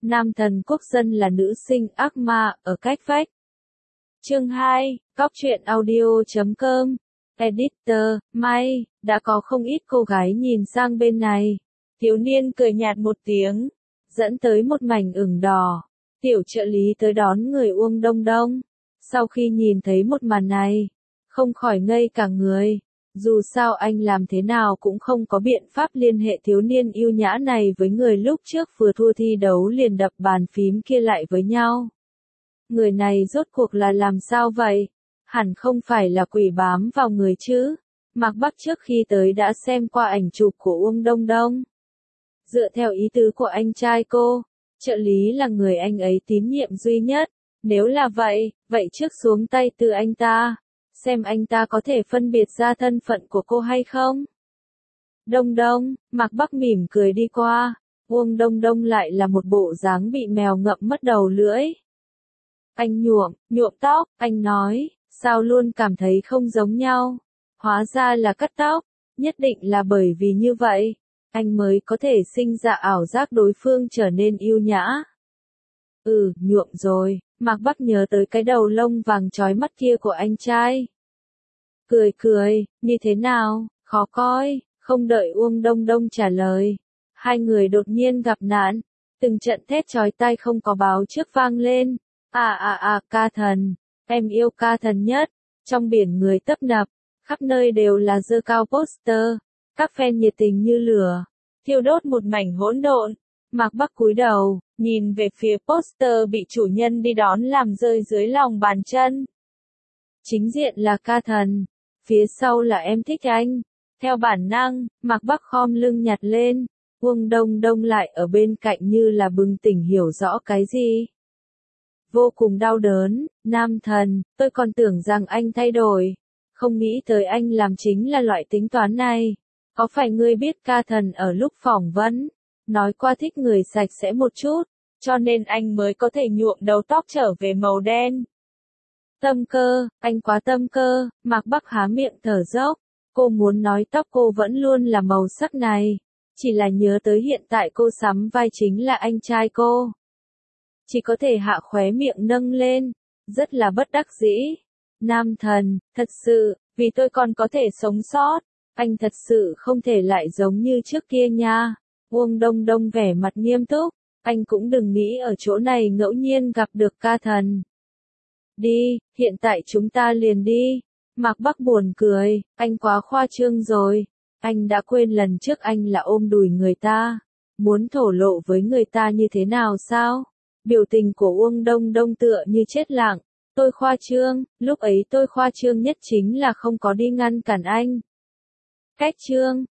Nam thần quốc dân là nữ sinh ác ma ở cách vách. Chương 2, Cóc truyện audio.com. Editor, may, đã có không ít cô gái nhìn sang bên này. Thiếu niên cười nhạt một tiếng, dẫn tới một mảnh ửng đỏ. Tiểu trợ lý tới đón người Uông Đông Đông. Sau khi nhìn thấy một màn này, không khỏi ngây cả người. Dù sao anh làm thế nào cũng không có biện pháp liên hệ thiếu niên yêu nhã này với người lúc trước vừa thua thi đấu liền đập bàn phím kia lại với nhau. Người này rốt cuộc là làm sao vậy? Hẳn không phải là quỷ bám vào người chứ? Mạc Bắc trước khi tới đã xem qua ảnh chụp của Uông Đông Đông. Dựa theo ý tứ của anh trai cô, trợ lý là người anh ấy tín nhiệm duy nhất. Nếu là vậy, vậy trước xuống tay từ anh ta. Xem anh ta có thể phân biệt ra thân phận của cô hay không? Đông Đông, Mạc Bắc mỉm cười đi qua. Uông Đông Đông lại là một bộ dáng bị mèo ngậm mất đầu lưỡi. Anh nhuộm tóc, anh nói, sao luôn cảm thấy không giống nhau. Hóa ra là cắt tóc, nhất định là bởi vì như vậy, anh mới có thể sinh ra ảo giác đối phương trở nên yêu nhã. Nhuộm rồi, Mạc Bắc nhớ tới cái đầu lông vàng chói mắt kia của anh trai. Cười, như thế nào, khó coi, không đợi Uông Đông Đông trả lời. Hai người đột nhiên gặp nạn, từng trận thét chói tai không có báo trước vang lên. Ca thần, em yêu ca thần nhất. Trong biển người tấp nập, khắp nơi đều là giơ cao poster, các fan nhiệt tình như lửa, thiêu đốt một mảnh hỗn độn. Mạc Bắc cúi đầu, nhìn về phía poster bị chủ nhân đi đón làm rơi dưới lòng bàn chân. Chính diện là ca thần, phía sau là em thích anh. Theo bản năng, Mạc Bắc khom lưng nhặt lên, Uông Đông Đông lại ở bên cạnh như là bừng tỉnh hiểu rõ cái gì. Vô cùng đau đớn, nam thần, tôi còn tưởng rằng anh thay đổi. Không nghĩ tới anh làm chính là loại tính toán này. Có phải ngươi biết ca thần ở lúc phỏng vấn, nói qua thích người sạch sẽ một chút, cho nên anh mới có thể nhuộm đầu tóc trở về màu đen. Tâm cơ, anh quá tâm cơ, Mạc Bắc há miệng thở dốc. Cô muốn nói tóc cô vẫn luôn là màu sắc này. Chỉ là nhớ tới hiện tại cô sắm vai chính là anh trai cô. Chỉ có thể hạ khóe miệng nâng lên, rất là bất đắc dĩ. Nam thần, thật sự, vì tôi còn có thể sống sót, anh thật sự không thể lại giống như trước kia nha. Uông Đông Đông vẻ mặt nghiêm túc, anh cũng đừng nghĩ ở chỗ này ngẫu nhiên gặp được ca thần. Đi, hiện tại chúng ta liền đi. Mạc Bắc buồn cười, anh quá khoa trương rồi. Anh đã quên lần trước anh là ôm đùi người ta, muốn thổ lộ với người ta như thế nào sao? Biểu tình của Uông Đông Đông tựa như chết lặng. Tôi khoa trương, lúc ấy tôi khoa trương nhất chính là không có đi ngăn cản anh. Cách trương,